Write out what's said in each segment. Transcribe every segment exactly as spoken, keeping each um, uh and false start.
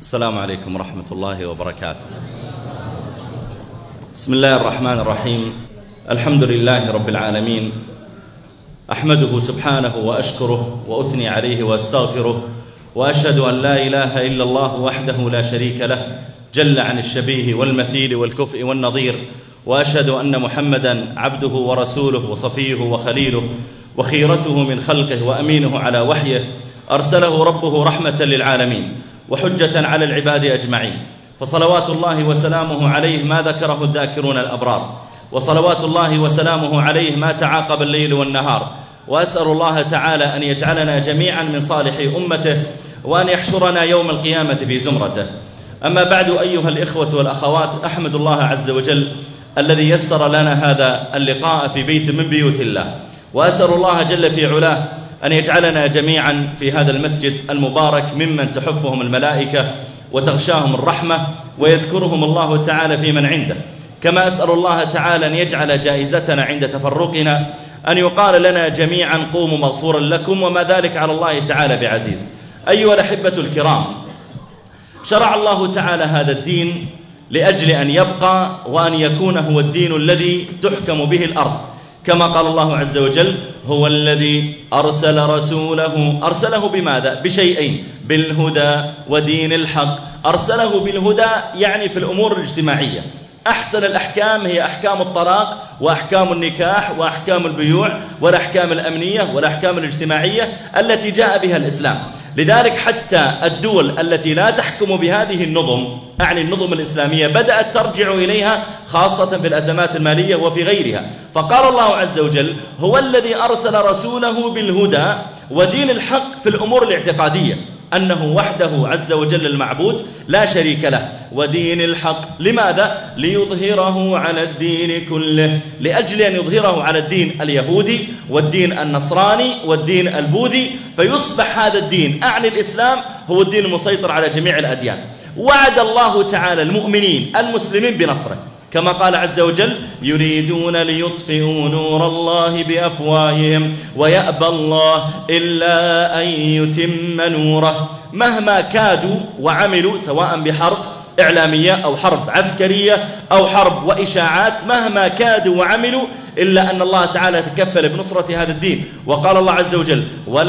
السلام عليكم ورحمة الله وبركاته. بسم الله الرحمن الرحيم. الحمد لله رب العالمين، أحمده سبحانه وأشكره وأثني عليه وأستغفره، وأشهد أن لا إله إلا الله وحده لا شريك له جل عن الشبيه والمثيل والكفء والنظير، وأشهد أن محمدًا عبده ورسوله وصفيه وخليله وخيرته من خلقه وأمينه على وحيه، أرسله ربه رحمة للعالمين وحجة على العباد أجمعين، فصلوات الله وسلامه عليه ما ذكره الذاكرون الأبرار، وصلوات الله وسلامه عليه ما تعاقب الليل والنهار. وأسأل الله تعالى أن يجعلنا جميعا من صالح أمته، وأن يحشرنا يوم القيامة في زمرته. أما بعد، أيها الإخوة والأخوات، أحمد الله عز وجل الذي يسر لنا هذا اللقاء في بيت من بيوت الله، وأسأل الله جل في علاه أن يجعلنا جميعا في هذا المسجد المبارك ممن تحفهم الملائكة وتغشاهم الرحمة ويذكرهم الله تعالى في من عنده. كما أسأل الله تعالى أن يجعل جائزتنا عند تفرقنا أن يقال لنا جميعا قوموا مغفورا لكم، وما ذلك على الله تعالى بعزيز. أيها الأحبة الكرام، شرع الله تعالى هذا الدين لأجل أن يبقى وأن يكون هو الدين الذي تحكم به الأرض، كما قال الله عز وجل: هو الذي أرسل رسوله. أرسله بماذا؟ بشيئين: بالهدى ودين الحق. أرسله بالهدى يعني في الأمور الاجتماعية. أحسن الأحكام هي أحكام الطلاق وأحكام النكاح وأحكام البيوع والأحكام الأمنية والأحكام الاجتماعية التي جاء بها الإسلام. لذلك حتى الدول التي لا تحكم بهذه النظم، أعني النظم الإسلامية، بدأت ترجع إليها خاصة في الأزمات المالية وفي غيرها. فقال الله عز وجل: هو الذي أرسل رسوله بالهدى ودين الحق في الأمور الاعتقادية، أنه وحده عز وجل المعبود لا شريك له، ودين الحق. لماذا؟ ليظهره على الدين كله، لأجل أن يظهره على الدين اليهودي والدين النصراني والدين البوذي، فيصبح هذا الدين، أعني الإسلام، هو الدين المسيطر على جميع الأديان. وعد الله تعالى المؤمنين المسلمين بنصره، كما قال عز وجل: يريدون ليطفئوا نور الله بأفواههم ويأبى الله إلا أن يتم نوره. مهما كادوا وعملوا، سواء بحرب إعلامية أو حرب عسكرية أو حرب وإشاعات، مهما كادوا وعملوا إلا أن الله تعالى تكفل بنصرة هذا الدين. وقال الله عز وجل: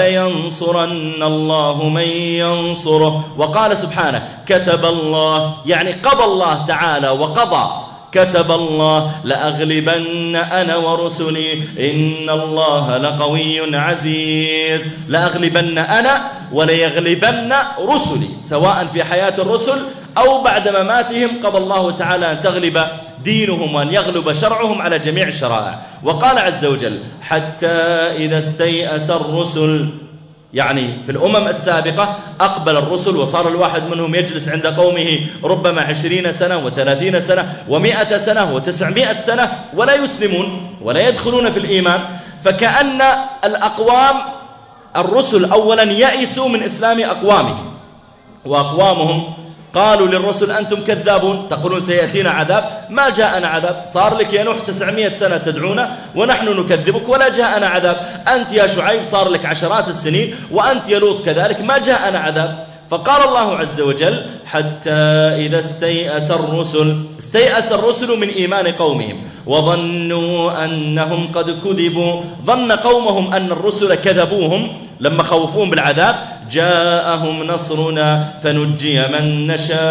ولينصرن الله من ينصره. وقال سبحانه: كتب الله، يعني قضى الله تعالى وقضى، كتب الله لأغلبن أنا ورسلي إن الله لقوي عزيز. لأغلبن أنا وليغلبن رسلي، سواء في حياة الرسل أو بعد مماتهم، قضى الله تعالى أن تغلب دينهم وأن يغلب شرعهم على جميع الشرائع. وقال عز وجل: حتى إذا استيأس الرسل، يعني في الأمم السابقة أقبل الرسل وصار الواحد منهم يجلس عند قومه ربما عشرين سنة وثلاثين سنة ومائة سنة وتسعمائة سنة ولا يسلمون ولا يدخلون في الإيمان. فكأن الأقوام الرسل أولا يئسوا من إسلام أقوامهم، وأقوامهم قالوا للرسل: أنتم كذابون، تقولون سيأتينا عذاب، ما جاءنا عذاب. صار لك يا نوح تسعمائة سنة تدعونا ونحن نكذبك ولا جاءنا عذاب. أنت يا شعيب صار لك عشرات السنين، وأنت يا لوط كذلك، ما جاءنا عذاب. فقال الله عز وجل: حتى إذا استيأس الرسل. استيأس الرسل من إيمان قومهم وظنوا أنهم قد كذبوا. ظن قومهم أن الرسل كذبوهم لما خوفوهم بالعذاب. جاءهم نصرنا فنجي من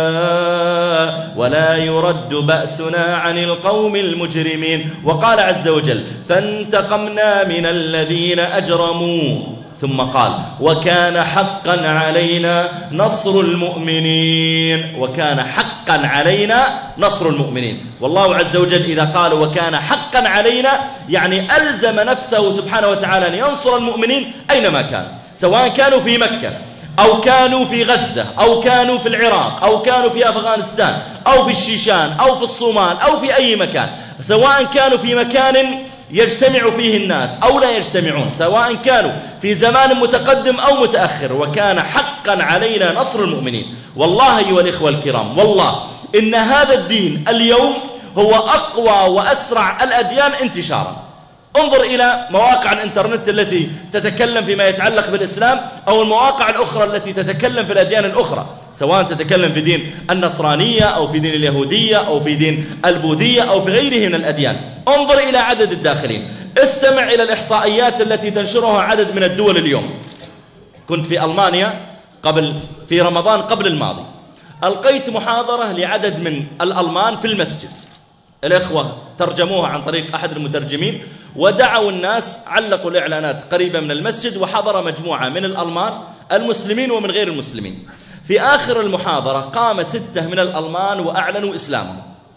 نشاء ولا يرد بأسنا عن القوم المجرمين. وقال عز وجل: فانتقمنا من الذين أجرموا. ثم قال: وكان حقا علينا نصر المؤمنين. وكان حقا علينا نصر المؤمنين. والله عز وجل إذا قال وكان حقا علينا، يعني ألزم نفسه سبحانه وتعالى أن ينصر المؤمنين أينما كان، سواء كانوا في مكة أو كانوا في غزة أو كانوا في العراق أو كانوا في أفغانستان أو في الشيشان أو في الصومال أو في أي مكان، سواء كانوا في مكان يجتمع فيه الناس أو لا يجتمعون، سواء كانوا في زمان متقدم أو متأخر. وكان حقا علينا نصر المؤمنين. والله أيها الإخوة الكرام، والله إن هذا الدين اليوم هو أقوى وأسرع الأديان انتشارا. انظر إلى مواقع الإنترنت التي تتكلم فيما يتعلق بالإسلام، أو المواقع الأخرى التي تتكلم في الأديان الأخرى. سواء تتكلم في دين النصرانية أو في دين اليهودية أو في دين البوذية أو في غيره من الأديان. انظر إلى عدد الداخلين، استمع إلى الإحصائيات التي تنشرها عدد من الدول اليوم. كنت في ألمانيا قبل في رمضان قبل الماضي، ألقيت محاضرة لعدد من الألمان في المسجد، الإخوة ترجموها عن طريق أحد المترجمين، ودعوا الناس، علقوا الإعلانات قريبة من المسجد، وحضر مجموعة من الألمان المسلمين ومن غير المسلمين. في آخر المحاضرة قام ستة من الألمان وأعلنوا إسلامهم،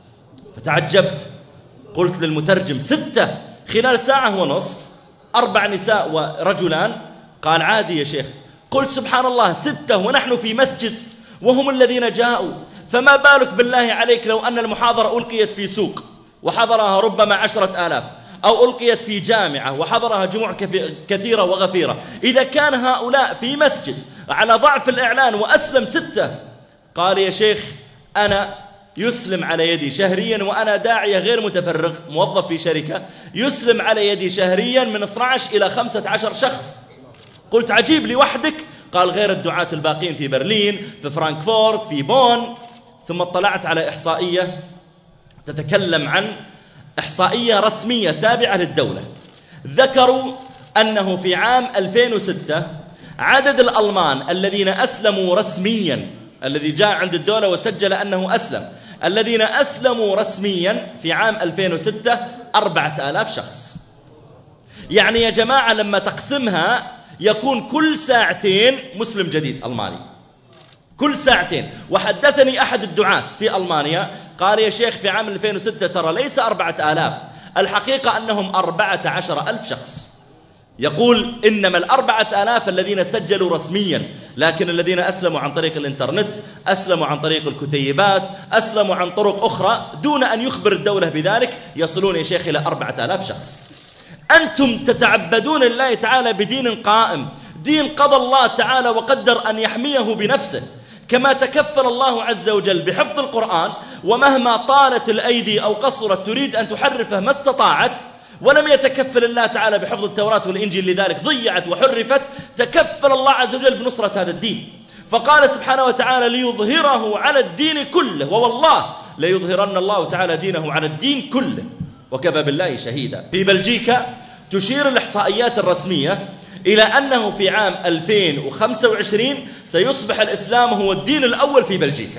فتعجبت، قلت للمترجم: ستة خلال ساعة ونصف، أربع نساء ورجلان؟ قال: عادي يا شيخ. قلت: سبحان الله، ستة ونحن في مسجد وهم الذين جاءوا، فما بالك بالله عليك لو أن المحاضرة ألقيت في سوق وحضرها ربما عشرة آلاف، أو ألقيت في جامعة وحضرها جموع كثيرة وغفيرة. إذا كان هؤلاء في مسجد على ضعف الإعلان وأسلم ستة. قال: يا شيخ أنا يسلم على يدي شهريا، وأنا داعية غير متفرغ موظف في شركة، يسلم على يدي شهريا من اثني عشر إلى خمسة عشر شخص. قلت: عجيب، لوحدك؟ قال: غير الدعاة الباقين في برلين، في فرانكفورت، في بون. ثم اطلعت على إحصائية تتكلم عن إحصائية رسمية تابعة للدولة، ذكروا أنه في عام ألفين وستة عدد الألمان الذين أسلموا رسميا، الذي جاء عند الدولة وسجل أنه أسلم، الذين أسلموا رسميا في عام ألفين وستة أربعة آلاف شخص. يعني يا جماعة لما تقسمها يكون كل ساعتين مسلم جديد ألماني، كل ساعتين. وحدثني أحد الدعاة في ألمانيا قال: يا شيخ في عام ألفين وستة ترى ليس أربعة آلاف، الحقيقة أنهم أربعة عشر ألف شخص. يقول: إنما الأربعة آلاف الذين سجلوا رسميا، لكن الذين أسلموا عن طريق الإنترنت، أسلموا عن طريق الكتيبات، أسلموا عن طرق أخرى دون أن يخبر الدولة بذلك، يصلون يا شيخ إلى أربعة آلاف شخص. أنتم تتعبدون لله تعالى بدين قائم، دين قضى الله تعالى وقدر أن يحميه بنفسه، كما تكفل الله عز وجل بحفظ القرآن، ومهما طالت الأيدي أو قصرت تريد أن تحرفه ما استطاعت، ولم يتكفل الله تعالى بحفظ التوراة والإنجيل لذلك ضيعت وحرفت. تكفل الله عز وجل بنصرة هذا الدين، فقال سبحانه وتعالى: ليظهره على الدين كله، ووالله ليظهرن الله تعالى دينه على الدين كله وكفى بالله شهيدا. في بلجيكا تشير الإحصائيات الرسمية إلى أنه في عام ألفين وخمسة وعشرين سيصبح الإسلام هو الدين الأول في بلجيكا.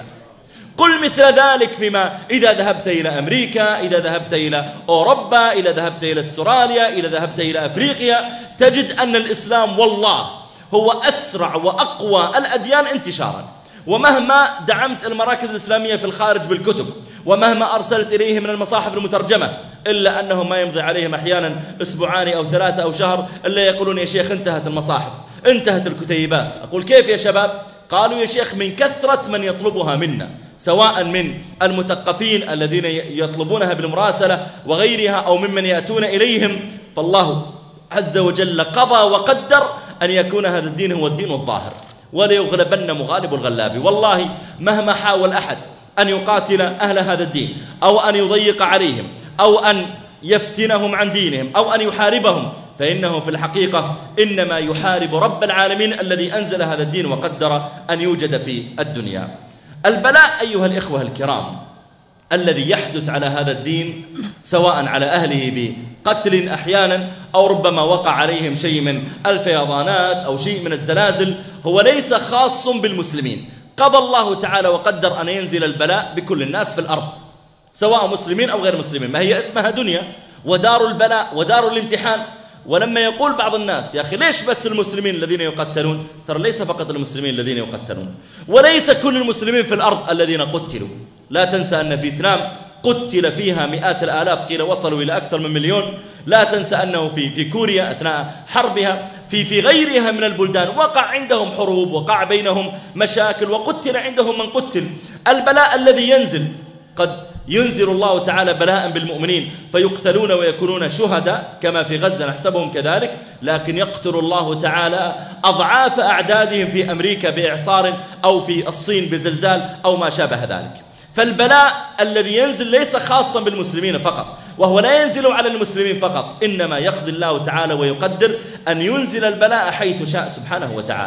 قل مثل ذلك فيما إذا ذهبت إلى أمريكا، إذا ذهبت إلى أوروبا، إذا ذهبت إلى استراليا، إذا ذهبت إلى أفريقيا، تجد أن الإسلام والله هو أسرع وأقوى الأديان انتشارا. ومهما دعمت المراكز الإسلامية في الخارج بالكتب، ومهما أرسلت إليه من المصاحف المترجمة، إلا أنه ما يمضي عليهم أحيانا أسبوعان أو ثلاثة أو شهر إلا يقولون: يا شيخ انتهت المصاحف، انتهت الكتيبات. أقول: كيف يا شباب؟ قالوا: يا شيخ من كثرة من يطلبها منا، سواء من المثقفين الذين يطلبونها بالمراسلة وغيرها، أو ممن يأتون إليهم، فالله عز وجل قضى وقدر أن يكون هذا الدين هو الدين الظاهر، وليغلبن مغالب الغلاب. والله مهما حاول أحد أن يقاتل أهل هذا الدين، أو أن يضيق عليهم، أو أن يفتنهم عن دينهم، أو أن يحاربهم، فإنه في الحقيقة إنما يحارب رب العالمين الذي أنزل هذا الدين وقدر أن يوجد في الدنيا. البلاء أيها الإخوة الكرام الذي يحدث على هذا الدين، سواء على أهله بقتل أحيانا، أو ربما وقع عليهم شيء من الفيضانات أو شيء من الزلازل، هو ليس خاص بالمسلمين. قضى الله تعالى وقدر أن ينزل البلاء بكل الناس في الأرض، سواء مسلمين أو غير مسلمين، ما هي اسمها دنيا ودار البلاء ودار الامتحان. ولما يقول بعض الناس: يا أخي ليش بس المسلمين الذين يقتلون؟ ترى ليس فقط المسلمين الذين يقتلون، وليس كل المسلمين في الأرض الذين قتلوا. لا تنسى أن فيتنام قتل فيها مئات الآلاف، قيل وصلوا إلى أكثر من مليون. لا تنسى أنه في في كوريا أثناء حربها، في في غيرها من البلدان وقع عندهم حروب، وقع بينهم مشاكل، وقتل عندهم من قتل. البلاء الذي ينزل، قد ينزل الله تعالى بلاء بالمؤمنين فيقتلون ويكونون شهداء كما في غزة نحسبهم كذلك، لكن يقتل الله تعالى أضعاف أعدادهم في أمريكا بإعصار، أو في الصين بزلزال، أو ما شابه ذلك. فالبلاء الذي ينزل ليس خاصا بالمسلمين فقط، وهو لا ينزل على المسلمين فقط، إنما يقضي الله تعالى ويقدر أن ينزل البلاء حيث شاء سبحانه وتعالى.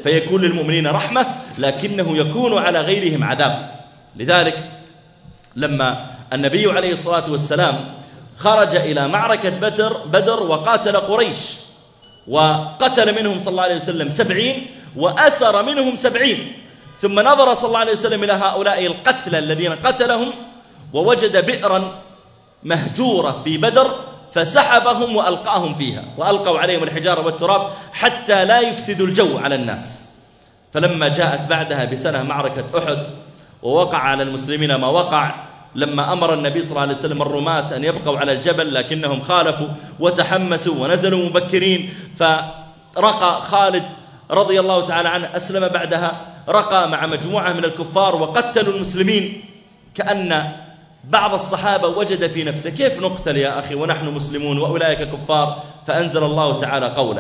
فيكون للمؤمنين رحمة، لكنه يكون على غيرهم عذاب. لذلك لما النبي عليه الصلاة والسلام خرج إلى معركة بدر, بدر وقاتل قريش، وقتل منهم صلى الله عليه وسلم سبعين وأسر منهم سبعين، ثم نظر صلى الله عليه وسلم إلى هؤلاء القتلى الذين قتلهم ووجد بئرا مهجورة في بدر فسحبهم وألقاهم فيها، وألقوا عليهم الحجارة والتراب حتى لا يفسدوا الجو على الناس. فلما جاءت بعدها بسنة معركة أحد ووقع على المسلمين ما وقع، لما أمر النبي صلى الله عليه وسلم الرماة أن يبقوا على الجبل لكنهم خالفوا وتحمسوا ونزلوا مبكرين، فرقى خالد رضي الله تعالى عنه أسلم بعدها، رقى مع مجموعة من الكفار وقتلوا المسلمين. كأن بعض الصحابة وجد في نفسه كيف نقتل يا أخي ونحن مسلمون وأولئك كفار، فأنزل الله تعالى قوله: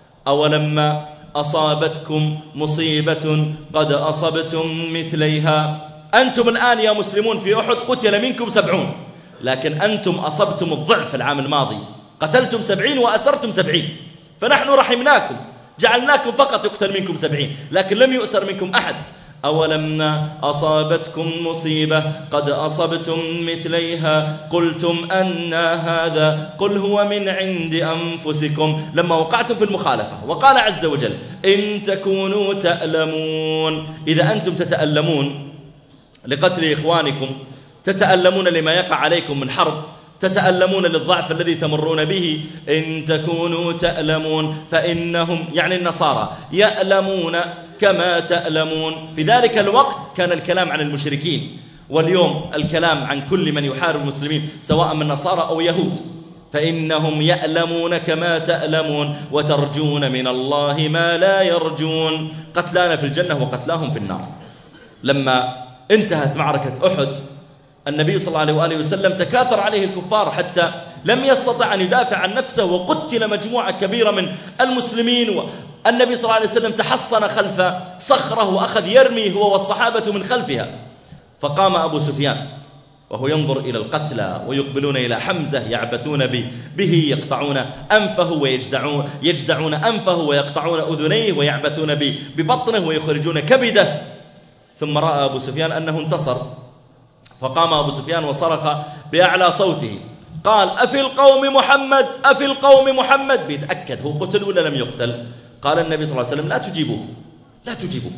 أولما أصابتكم مصيبة قد أصبتم مثليها. أنتم الآن يا مسلمون في أحد قتل منكم سبعون، لكن أنتم أصبتم الضعف العام الماضي، قتلتم سبعين وأسرتم سبعين، فنحن رحمناكم جعلناكم فقط يقتل منكم سبعين، لكن لم يؤسر منكم أحد. أولما أصابتكم مصيبة قد أصبتم مثليها قلتم أن هذا قل هو من عند أنفسكم، لما وقعتم في المخالفة. وقال عز وجل: إن تكونوا تألمون، إذا أنتم تتألمون لقتل إخوانكم، تتألمون لما يقع عليكم من حرب، تتألمون للضعف الذي تمرون به، إن تكونوا تألمون فإنهم يعني النصارى يألمون كما تألمون. في ذلك الوقت كان الكلام عن المشركين، واليوم الكلام عن كل من يحارب المسلمين سواء من نصارى أو يهود. فإنهم يألمون كما تألمون وترجون من الله ما لا يرجون. قتلانا في الجنة وقتلاهم في النار. لما انتهت معركة أحد النبي صلى الله عليه وآله وسلم تكاثر عليه الكفار حتى لم يستطع أن يدافع عن نفسه، وقتل مجموعة كبيرة من المسلمين، والنبي صلى الله عليه وسلم تحصن خلف صخرة وأخذ يرمي هو والصحابة من خلفها. فقام أبو سفيان وهو ينظر إلى القتلى ويقبلون إلى حمزة يعبثون به، يقطعون أنفه ويجدعون يجدعون أنفه ويقطعون أذنيه ويعبثون ببطنه ويخرجون كبده. ثم رأى أبو سفيان أنه انتصر، فقام أبو سفيان وصرخ بأعلى صوته قال: أفي القوم محمد، أفي القوم محمد. بيتأكد هو قتل ولا لم يقتل. قال النبي صلى الله عليه وسلم: لا تجيبوه، لا تجيبوه.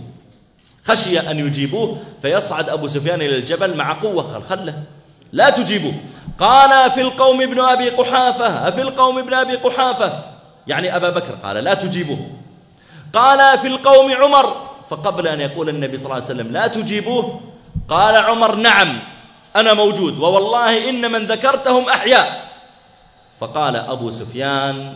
خشي أن يجيبوه فيصعد أبو سفيان إلى الجبل مع قوة، قال: خله لا تجيبوه. قال: أفي القوم ابن أبي قحافة، أفي القوم ابن أبي قحافة، يعني أبا بكر. قال: لا تجيبوه. قال: أفي القوم عمر. فقبل أن يقول النبي صلى الله عليه وسلم لا تجيبوه قال عمر: نعم أنا موجود، ووالله إن من ذكرتهم أحياء. فقال أبو سفيان: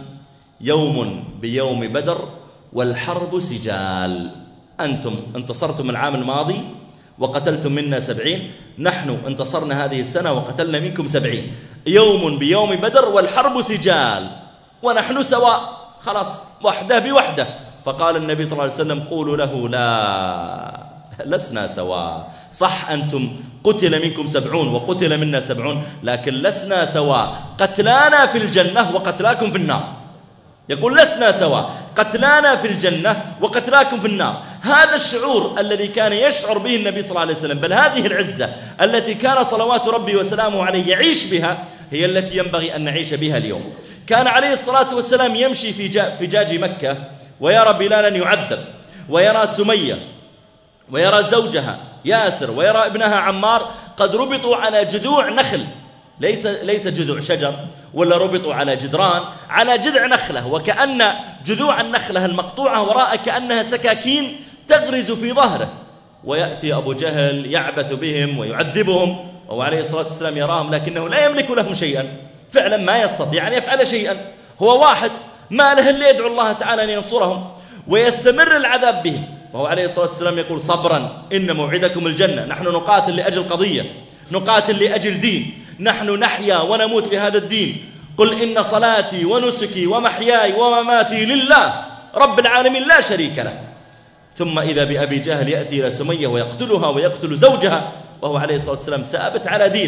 يوم بيوم بدر والحرب سجال. أنتم انتصرتم العام الماضي وقتلتم منا سبعين، نحن انتصرنا هذه السنة وقتلنا منكم سبعين. يوم بيوم بدر والحرب سجال، ونحن سواء، خلاص وحده بوحده. فقال النبي صلى الله عليه وسلم: قولوا له لا، لسنا سواء. صح أنتم قتل منكم سبعون وقتل منا سبعون، لكن لسنا سواء، قتلانا في الجنة وقتلاكم في النار. يقول: لسنا سواء، قتلانا في الجنة وقتلاكم في النار. هذا الشعور الذي كان يشعر به النبي صلى الله عليه وسلم، بل هذه العزة التي كان صلوات ربي وسلامه عليه يعيش بها، هي التي ينبغي أن نعيش بها اليوم. كان عليه الصلاة والسلام يمشي في فجاج مكة ويرى بلالا يعذب، ويرى سمية، ويرى زوجها ياسر، ويرى ابنها عمار قد ربطوا على جذوع نخل، ليس ليس جذوع شجر ولا ربطوا على جدران، على جذع نخلة، وكأن جذوع النخلة المقطوعة وراء كأنها سكاكين تغرز في ظهره. ويأتي أبو جهل يعبث بهم ويعذبهم، وهو عليه الصلاة والسلام يراهم لكنه لا يملك لهم شيئا، فعلا ما يستطيع أن يفعل شيئا، هو واحد ما له إلا يدعو الله تعالى أن ينصرهم، ويستمر العذاب بهم. وهو عليه الصلاة والسلام يقول: صبرا إن موعدكم الجنة. نحن نقاتل لأجل قضية، نقاتل لأجل دين، نحن نحيا ونموت في هذا الدين. قل إن صلاتي ونسكي ومحياي ومماتي لله رب العالمين لا شريك له. ثم إذا بأبي جهل يأتي إلى سمية ويقتلها ويقتل زوجها، وهو عليه الصلاة والسلام ثابت على دينه.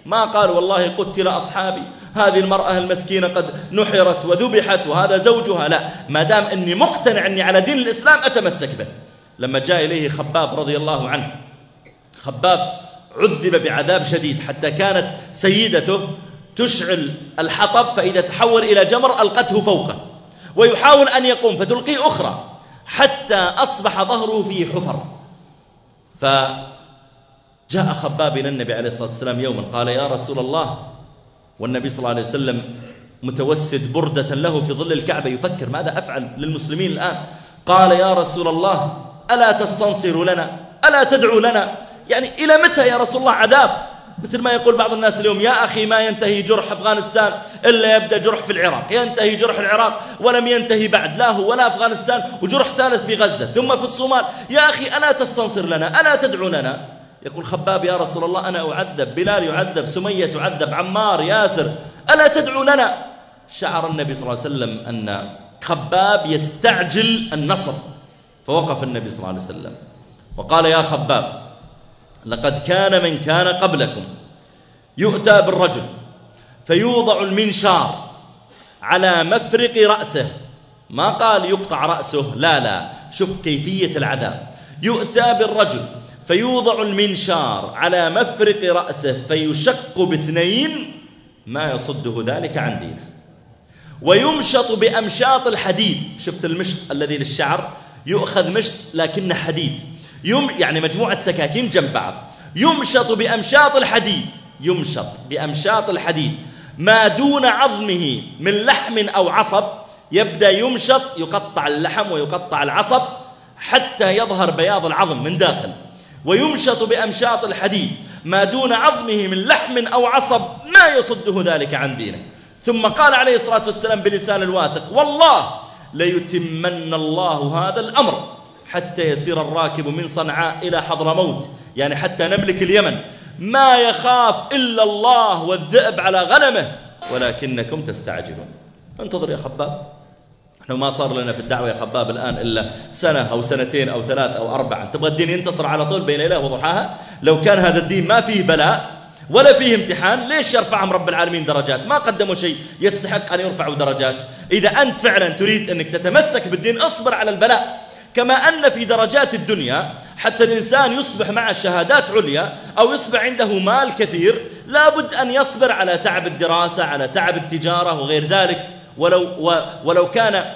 ما قال والله قتل أصحابي، هذه المرأة المسكينة قد نحرت وذبحت وهذا زوجها، لا، ما دام أني مقتنع أني على دين الإسلام أتمسك به. لما جاء إليه خباب رضي الله عنه، خباب عذب بعذاب شديد حتى كانت سيدته تشعل الحطب، فإذا تحول إلى جمر ألقته فوقه ويحاول أن يقوم فتلقيه أخرى حتى أصبح ظهره فيه حفر. فجاء خباب إلى النبي عليه الصلاة والسلام يوما قال يا رسول الله، والنبي صلى الله عليه وسلم متوسد بردة له في ظل الكعبة يفكر ماذا أفعل للمسلمين الآن. قال يا رسول الله ألا تستنصر لنا، ألا تدعو لنا، يعني إلى متى يا رسول الله عذاب؟ مثل ما يقول بعض الناس اليوم يا أخي ما ينتهي جرح أفغانستان إلا يبدأ جرح في العراق، ينتهي جرح العراق ولم ينتهي بعد، لا هو ولا أفغانستان، وجرح ثالث في غزة ثم في الصومال. يا أخي ألا تستنصر لنا، ألا تدعو لنا؟ يقول خباب يا رسول الله أنا أعذب، بلال يعذب، سمية تعذب، عمار، ياسر، ألا تدعو لنا؟ شعر النبي صلى الله عليه وسلم أن خباب يستعجل النصر، فوقف النبي صلى الله عليه وسلم وقال يا خباب لقد كان من كان قبلكم يؤتى بالرجل فيوضع المنشار على مفرق رأسه، ما قال يقطع رأسه، لا لا، شوف كيفية العذاب، يؤتى بالرجل فيوضع المنشار على مفرق رأسه فيشق باثنين ما يصده ذلك عن دينه، ويمشط بأمشاط الحديد. شفت المشط الذي للشعر، يؤخذ مشط لكنه حديد، يم يعني مجموعة سكاكين جنب بعض، يمشط بأمشاط الحديد، يمشط بأمشاط الحديد ما دون عظمه من لحم أو عصب، يبدأ يمشط يقطع اللحم ويقطع العصب حتى يظهر بياض العظم من داخل، ويمشط بأمشاط الحديد ما دون عظمه من لحم أو عصب ما يصده ذلك عن دينه. ثم قال عليه الصلاة والسلام بلسان الواثق والله ليتمن الله هذا الأمر حتى يسير الراكب من صنعاء إلى حضرموت، يعني حتى نملك اليمن، ما يخاف إلا الله والذئب على غنمه ولكنكم تستعجلون. انتظر يا خباب، احنا ما صار لنا في الدعوة يا خباب الآن إلا سنة أو سنتين أو ثلاث أو أربعة، تبغى الدين ينتصر على طول بين ليلة وضحاها؟ لو كان هذا الدين ما فيه بلاء ولا فيه امتحان ليش يرفعهم رب العالمين درجات؟ ما قدموا شيء يستحق أن يرفعوا درجات. إذا أنت فعلا تريد أنك تتمسك بالدين اصبر على البلاء، كما أن في درجات الدنيا حتى الإنسان يصبح مع الشهادات عليا أو يصبح عنده مال كثير لابد أن يصبر على تعب الدراسة، على تعب التجارة وغير ذلك، ولو, ولو كان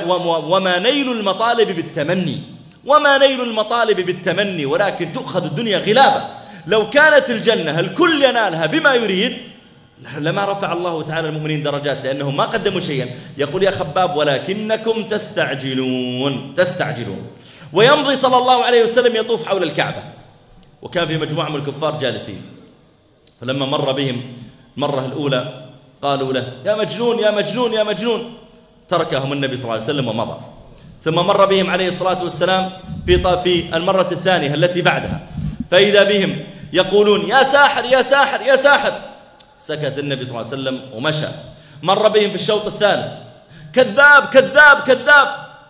وما نيل المطالب بالتمني، وما نيل المطالب بالتمني ولكن تؤخذ الدنيا غلابة. لو كانت الجنة الكل ينالها بما يريد لما رفع الله تعالى المؤمنين درجات لأنهم ما قدموا شيئا. يقول يا خباب ولكنكم تستعجلون تستعجلون. ويمضي صلى الله عليه وسلم يطوف حول الكعبة، وكان في مجموعة من الكفار جالسين، فلما مر بهم المرة الأولى قالوا له يا مجنون يا مجنون يا مجنون، تركهم النبي صلى الله عليه وسلم ومضى. ثم مر بهم عليه الصلاة والسلام في في المرة الثانية التي بعدها، فإذا بهم يقولون يا ساحر يا ساحر يا ساحر، سكت النبي صلى الله عليه وسلم ومشى. مر بهم في الشوط الثالث كذاب كذاب كذاب،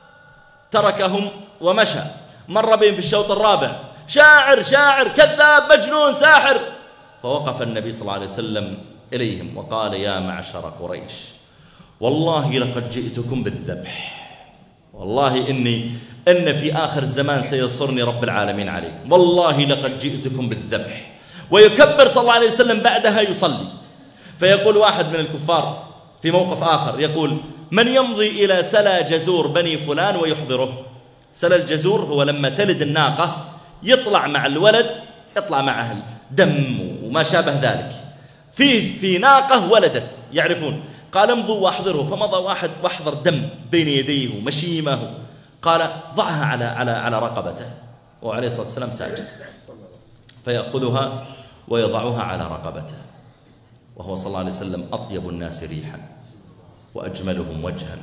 تركهم ومشى. مر بهم في الشوط الرابع شاعر شاعر كذاب مجنون ساحر، فوقف النبي صلى الله عليه وسلم إليهم وقال يا معشر قريش والله لقد جئتكم بالذبح، والله إني إن في آخر الزمان سينصرني رب العالمين عليكم، والله لقد جئتكم بالذبح. ويكبر صلى الله عليه وسلم بعدها يصلي، فيقول واحد من الكفار في موقف آخر يقول من يمضي إلى سلى جزور بني فلان ويحضره؟ سلى الجزور هو لما تلد الناقة يطلع مع الولد يطلع معها دم وما شابه ذلك، في في ناقة ولدت يعرفون، قال امضوا واحضره، فمضى واحد واحضر دم بين يديه ومشيمه، قال ضعها على على على رقبته وعليه الصلاة والسلام ساجد، فيأخذها ويضعها على رقبته، وهو صلى الله عليه وسلم أطيب الناس ريحا وأجملهم وجها،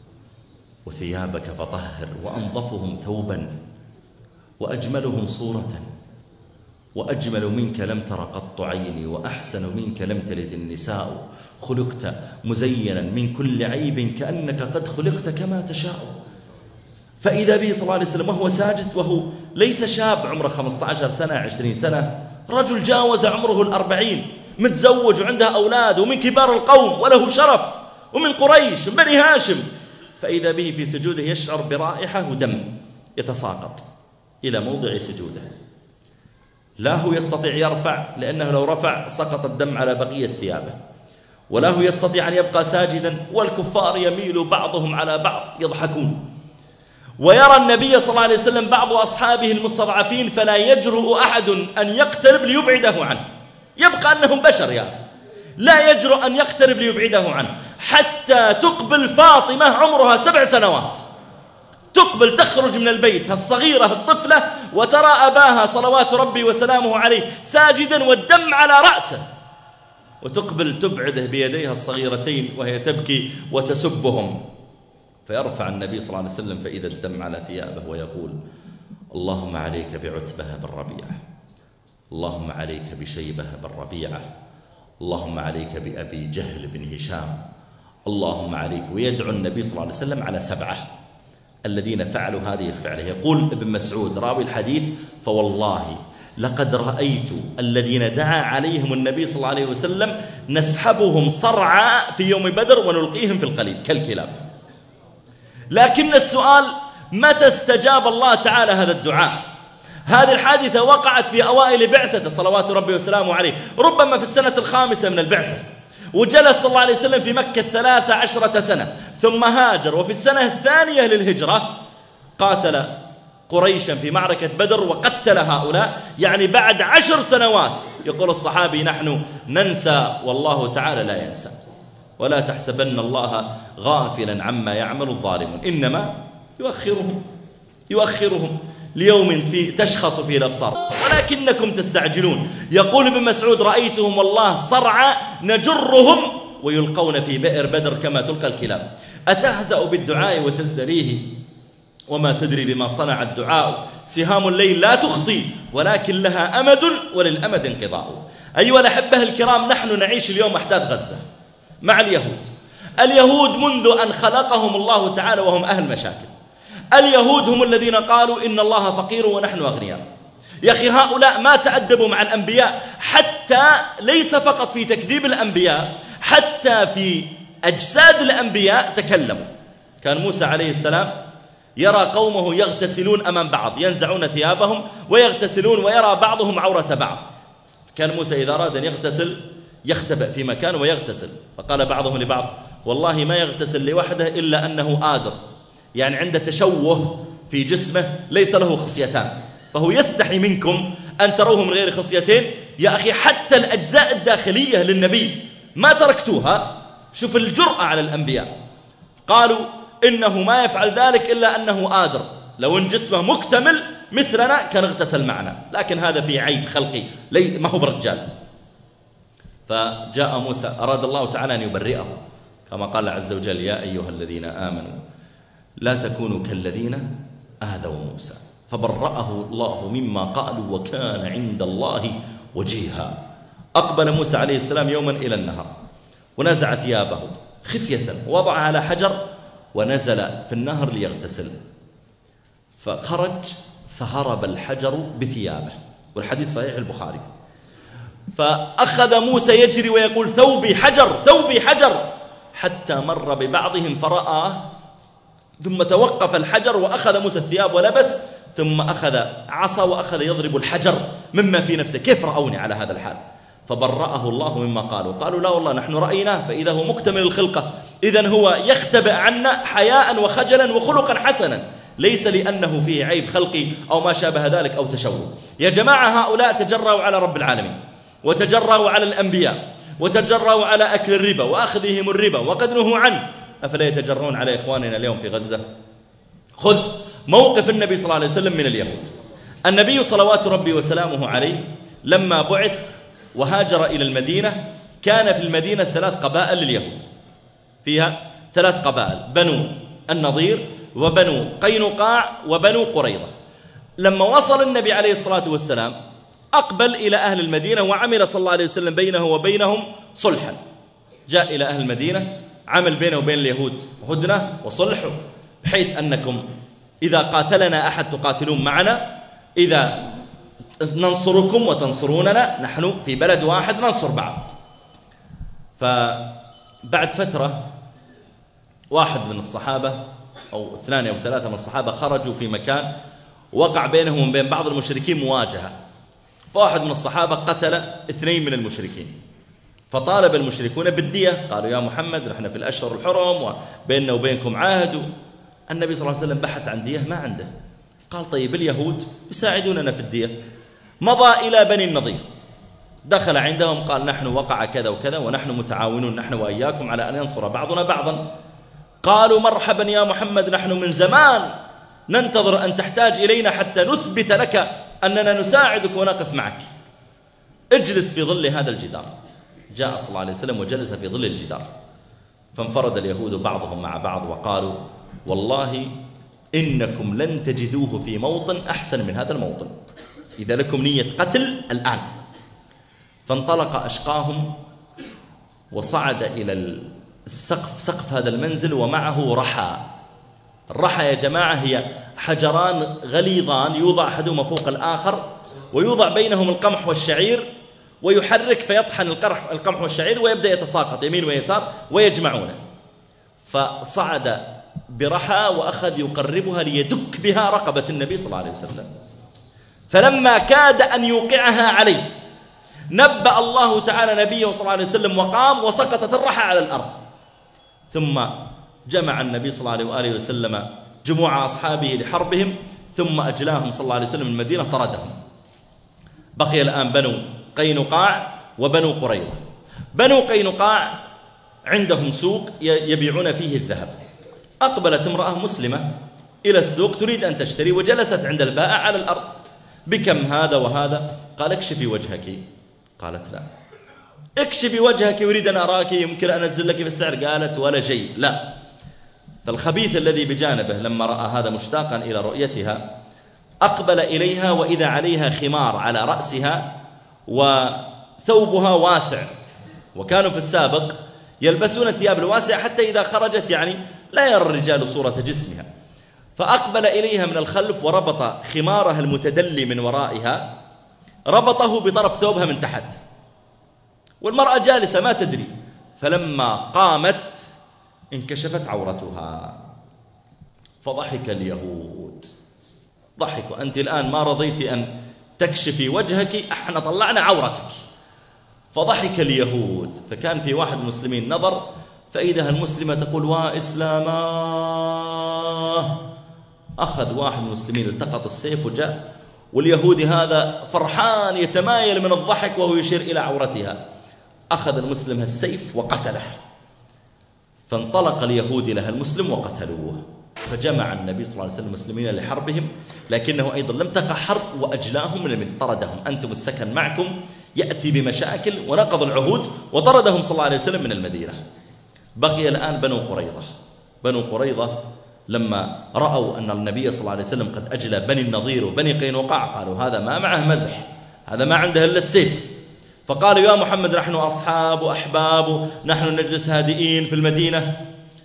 وثيابك فطهر، وأنظفهم ثوبا وأجملهم صورة، وأجمل منك لم تر قط عيني، وأحسن منك لم تلد النساء، خلقت مزينا من كل عيب كأنك قد خلقت كما تشاء. فإذا به صلى الله عليه وسلم وهو ساجد، وهو ليس شاب عمره خمسة عشر سنة عشرين سنة، رجل جاوز عمره الأربعين، متزوج وعنده أولاد ومن كبار القوم وله شرف ومن قريش من بني هاشم، فإذا به في سجوده يشعر برائحة ودم يتساقط إلى موضع سجوده. لا هو يستطيع يرفع لأنه لو رفع سقط الدم على بقية ثيابه، ولا هو يستطيع أن يبقى ساجدا، والكفار يميل بعضهم على بعض يضحكون. ويرى النبي صلى الله عليه وسلم بعض أصحابه المستضعفين فلا يجرؤ أحد أن يقترب ليبعده عنه، يبقى أنهم بشر يا أخي، لا يجرؤ أن يقترب ليبعده عنه، حتى تقبل فاطمة عمرها سبع سنوات، تقبل تخرج من البيت الصغيرة الطفلة وترى أباها صلوات ربي وسلامه عليه ساجدا والدم على رأسه، وتقبل تبعده بيديها الصغيرتين وهي تبكي وتسبهم، فيرفع النبي صلى الله عليه وسلم فإذا الدم على ثيابه ويقول: اللهم عليك بعتبة بن ربيعة، اللهم عليك بشيبة بن ربيعة، اللهم عليك بأبي جهل بن هشام، اللهم عليك. ويدعو النبي صلى الله عليه وسلم على سبعة الذين فعلوا هذه الفعلة. يقول ابن مسعود راوي الحديث: فوالله لقد رأيت الذين دعا عليهم النبي صلى الله عليه وسلم نسحبهم صرعى في يوم بدر ونلقيهم في القليب كالكلاب. لكن السؤال: متى استجاب الله تعالى هذا الدعاء؟ هذه الحادثة وقعت في أوائل بعثته صلوات ربي وسلامه عليه، ربما في السنة الخامسة من البعثة، وجلس صلى الله عليه وسلم في مكة ثلاث عشرة سنة، ثم هاجر، وفي السنة الثانية للهجرة قاتل قريشا في معركة بدر وقتل هؤلاء، يعني بعد عشر سنوات. يقول الصحابي: نحن ننسى والله تعالى لا ينسى، ولا تحسبن الله غافلا عما يعمل الظالمون، إنما يؤخرهم يؤخرهم ليوم فيه تشخص فيه الأبصار ولكنكم تستعجلون. يقول ابن مسعود: رأيتهم والله صرعى نجرهم ويلقون في بئر بدر كما تلقى الكلاب. أتهزأ بالدعاء وتزدريه وما تدري بما صنع الدعاء، سهام الليل لا تخطي ولكن لها أمد وللأمد انقضاء. أيها الأحبة الكرام، نحن نعيش اليوم أحداث غزة مع اليهود. اليهود منذ أن خلقهم الله تعالى وهم أهل مشاكل. اليهود هم الذين قالوا إن الله فقير ونحن أغنياء. يا أخي هؤلاء ما تأدبوا مع الأنبياء، حتى ليس فقط في تكذيب الأنبياء، حتى في أجساد الأنبياء تكلموا. كان موسى عليه السلام يرى قومه يغتسلون أمام بعض، ينزعون ثيابهم ويغتسلون ويرى بعضهم عورة بعض. كان موسى إذا أراد أن يغتسل يختبئ في مكان ويغتسل، فقال بعضهم لبعض: والله ما يغتسل لوحده إلا أنه آدر، يعني عنده تشوه في جسمه ليس له خصيتان، فهو يستحي منكم أن تروه من غير خصيتين. يا أخي حتى الأجزاء الداخلية للنبي ما تركتوها. شوف الجرأة على الأنبياء، قالوا إنه ما يفعل ذلك إلا أنه آدر، لو إن جسمه مكتمل مثلنا كان اغتسل معنا، لكن هذا فيه عيب خلقي ما هو برجال. فجاء موسى، أراد الله تعالى أن يبرئه كما قال عز وجل: يا أيها الذين آمنوا لا تكونوا كالذين آذوا موسى فبرأه الله مما قالوا وكان عند الله وجيها. أقبل موسى عليه السلام يوما إلى النهر ونزع ثيابه خفية ووضع على حجر ونزل في النهر ليغتسل، فخرج فهرب الحجر بثيابه، والحديث صحيح البخاري. فأخذ موسى يجري ويقول: ثوبي حجر ثوبي حجر، حتى مر ببعضهم فرآه، ثم توقف الحجر وأخذ موسى الثياب ولبس، ثم أخذ عصا وأخذ يضرب الحجر مما في نفسه: كيف رأوني على هذا الحال؟ فبرأه الله مما قالوا. قالوا: لا والله نحن رأيناه فإذا هو مكتمل الخلقة، إذن هو يختبئ عنا حياء وخجلا وخلقا حسنا، ليس لأنه فيه عيب خلقي أو ما شابه ذلك أو تشوه. يا جماعة هؤلاء تجرأوا على رب العالمين، وتجرأوا على الأنبياء، وتجرأوا على أكل الربا وأخذهم الربا وقد نهوا عنه، أفلا يتجرؤون على إخواننا اليوم في غزة؟ خذ موقف النبي صلى الله عليه وسلم من اليهود. النبي صلوات ربي وسلامه عليه لما بعث وهاجر إلى المدينة كان في المدينة ثلاث قبائل لليهود، فيها ثلاث قبائل: بنو النضير وبنو قينقاع وبنو قريظة. لما وصل النبي عليه الصلاة والسلام أقبل إلى أهل المدينة وعمل صلى الله عليه وسلم بينه وبينهم صلحا. جاء إلى أهل المدينة عمل بينه وبين اليهود هدنة وصلح، بحيث أنكم إذا قاتلنا أحد تقاتلون معنا، إذا ننصركم وتنصروننا، نحن في بلد واحد ننصر بعض. فبعد فترة واحد من الصحابة أو اثنان أو ثلاثة من الصحابة خرجوا في مكان وقع بينهم وبين بعض المشركين مواجهة، فواحد من الصحابة قتل اثنين من المشركين، فطالب المشركون بالدية، قالوا يا محمد نحن في الأشهر الحرم وبيننا وبينكم عهد. النبي صلى الله عليه وسلم بحث عن دية ما عنده، قال طيب اليهود يساعدوننا في الدية. مضى إلى بني النضير، دخل عندهم قال نحن وقع كذا وكذا ونحن متعاونون نحن وإياكم على أن ينصر بعضنا بعضا. قالوا مرحبا يا محمد، نحن من زمان ننتظر أن تحتاج إلينا حتى نثبت لك أننا نساعدك ونقف معك، اجلس في ظل هذا الجدار. جاء صلى الله عليه وسلم وجلس في ظل الجدار، فانفرد اليهود بعضهم مع بعض وقالوا والله إنكم لن تجدوه في موطن أحسن من هذا الموطن، إذا لكم نية قتل الآن. فانطلق أشقاهم وصعد إلى السقف، سقف هذا المنزل، ومعه رحى. الرحى يا جماعة هي حجران غليظان يوضع أحدهما فوق الآخر ويوضع بينهم القمح والشعير ويحرك فيطحن القمح والشعير ويبدأ يتساقط يمين ويسار ويجمعونه. فصعد برحى وأخذ يقربها ليدك بها رقبة النبي صلى الله عليه وسلم، فلما كاد أن يوقعها عليه نبأ الله تعالى نبيه صلى الله عليه وسلم وقام وسقطت الرحى على الأرض. ثم جمع النبي صلى الله عليه وآله وسلم جموع أصحابه لحربهم، ثم أجلاهم صلى الله عليه وسلم من المدينة طردهم. بقي الآن بنو قينقاع وبنو قريظة. بنو قينقاع عندهم سوق يبيعون فيه الذهب. أقبلت امرأة مسلمة إلى السوق تريد أن تشتري، وجلست عند البائع على الأرض. بكم هذا وهذا؟ قال اكشفي وجهك. قالت لا. اكشفي وجهك أريد أن أراك، يمكن أنزل لك في السعر. قالت ولا شيء. لا. فالخبيث الذي بجانبه لما رأى هذا مشتاقا إلى رؤيتها أقبل إليها وإذا عليها خمار على رأسها وثوبها واسع، وكانوا في السابق يلبسون الثياب الواسعة حتى إذا خرجت يعني لا يرى الرجال صورة جسمها. فأقبل إليها من الخلف وربط خمارها المتدلي من ورائها، ربطه بطرف ثوبها من تحت، والمرأة جالسة ما تدري. فلما قامت انكشفت عورتها فضحك اليهود. ضحكوا. أنت الآن ما رضيت أن تكشفي وجهك، احنا طلعنا عورتك. فضحك اليهود. فكان في واحد من المسلمين نظر فإذا المسلمة تقول وإسلاما. أخذ واحد من المسلمين التقط السيف وجاء، واليهودي هذا فرحان يتمايل من الضحك وهو يشير إلى عورتها. أخذ المسلم السيف وقتله، فانطلق اليهودي لها المسلم وقتلوه. فجمع النبي صلى الله عليه وسلم المسلمين لحربهم، لكنه أيضا لم تقع حرب وأجلاهم من طردهم. أنتم السكن معكم، يأتي بمشاكل، ونقض العهود وطردهم صلى الله عليه وسلم من المدينة. بقي الآن بنو قريظة. بنو قريظة لما رأوا أن النبي صلى الله عليه وسلم قد أجلى بني النضير وبني قينقاع قالوا هذا ما معه مزح، هذا ما عنده إلا السيف. فقالوا يا محمد نحن أصحاب وأحباب، نحن نجلس هادئين في المدينة.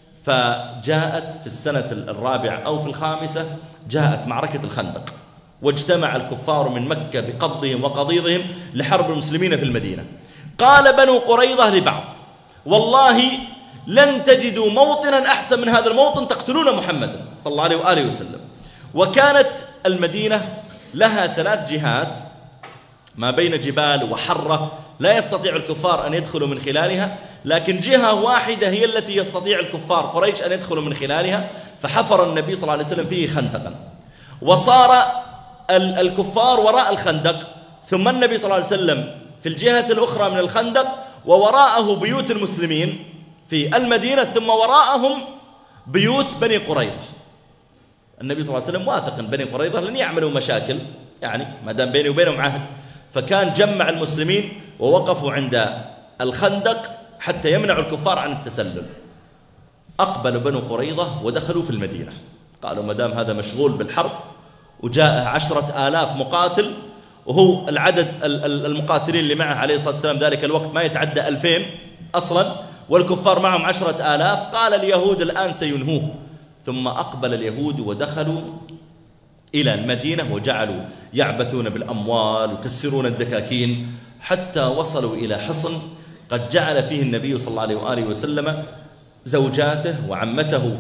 فجاءت في السنة الرابعة أو في الخامسة جاءت معركة الخندق، واجتمع الكفار من مكة بقضهم وقضيضهم لحرب المسلمين في المدينة. قال بنو قريظة لبعض والله لن تجدوا موطنا أحسن من هذا الموطن تقتلون محمدا صلى الله عليه وآله وسلم. وكانت المدينة لها ثلاث جهات ما بين جبال وحرة لا يستطيع الكفار أن يدخلوا من خلالها، لكن جهة واحدة هي التي يستطيع الكفار قريش أن يدخلوا من خلالها. فحفر النبي صلى الله عليه وسلم فيه خندقا، وصار الكفار وراء الخندق، ثم النبي صلى الله عليه وسلم في الجهة الأخرى من الخندق، ووراءه بيوت المسلمين في المدينة، ثم وراءهم بيوت بني قريظة. النبي صلى الله عليه وسلم واثق أن بني قريظة لن يعملوا مشاكل، يعني ما دام بيني وبينهم عهد. فكان جمع المسلمين ووقفوا عند الخندق حتى يمنعوا الكفار عن التسلل. أقبلوا بنو قريظة ودخلوا في المدينة، قالوا ما دام هذا مشغول بالحرب وجاء عشرة آلاف مقاتل، وهو العدد المقاتلين اللي معه عليه الصلاة والسلام ذلك الوقت ما يتعدى ألفين أصلا، والكفار معهم عشرة آلاف. قال اليهود الآن سينهوه. ثم أقبل اليهود ودخلوا إلى المدينة وجعلوا يعبثون بالأموال ويكسرون الدكاكين، حتى وصلوا إلى حصن قد جعل فيه النبي صلى الله عليه وآله وسلم زوجاته وعمته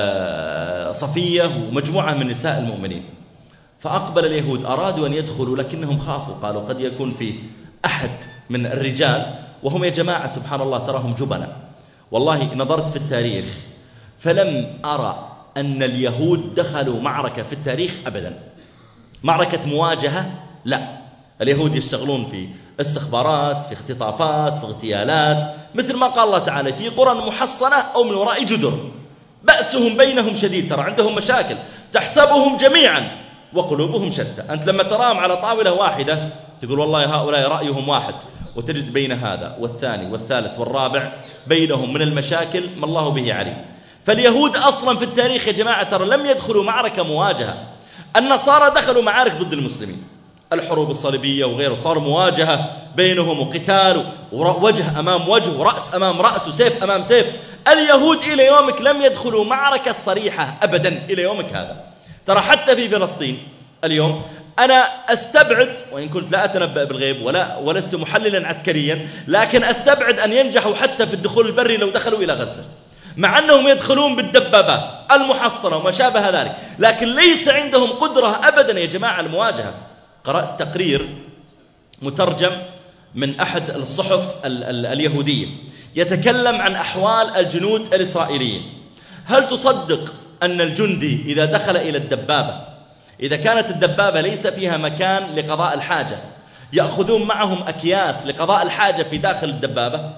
صفية ومجموعة من نساء المؤمنين. فأقبل اليهود أرادوا أن يدخلوا لكنهم خافوا، قالوا قد يكون في أحد من الرجال، وهم يا جماعة سبحان الله تراهم جبنة. والله نظرت في التاريخ فلم أرى أن اليهود دخلوا معركة في التاريخ أبدا، معركة مواجهة لا. اليهود يشتغلون في استخبارات، في اختطافات، في اغتيالات، مثل ما قال الله تعالى في قرى محصنة أو من وراء جدر بأسهم بينهم شديد. ترى عندهم مشاكل، تحسبهم جميعا وقلوبهم شتى. أنت لما تراهم على طاولة واحدة تقول والله هؤلاء رأيهم واحد، وتجد بين هذا والثاني والثالث والرابع بينهم من المشاكل ما الله به عليم. فاليهود أصلا في التاريخ يا جماعة ترى لم يدخلوا معركة مواجهة. النصارى دخلوا معارك ضد المسلمين، الحروب الصليبية وغيره، صار مواجهة بينهم وقتال ووجه أمام وجه ورأس أمام رأس وسيف أمام سيف. اليهود إلى يومك لم يدخلوا معركة صريحة أبدا إلى يومك هذا. ترى حتى في فلسطين اليوم أنا أستبعد، وإن كنت لا أتنبأ بالغيب ولا ولست محللا عسكريا، لكن أستبعد أن ينجحوا حتى في الدخول البري لو دخلوا إلى غزة، مع أنهم يدخلون بالدبابات المحصنة وما شابه ذلك، لكن ليس عندهم قدرة أبدا يا جماعة المواجهة. قرأت تقرير مترجم من أحد الصحف ال ال اليهودية يتكلم عن أحوال الجنود الإسرائيليين. هل تصدق أن الجندي إذا دخل إلى الدبابة، إذا كانت الدبابة ليس فيها مكان لقضاء الحاجة، يأخذون معهم أكياس لقضاء الحاجة في داخل الدبابة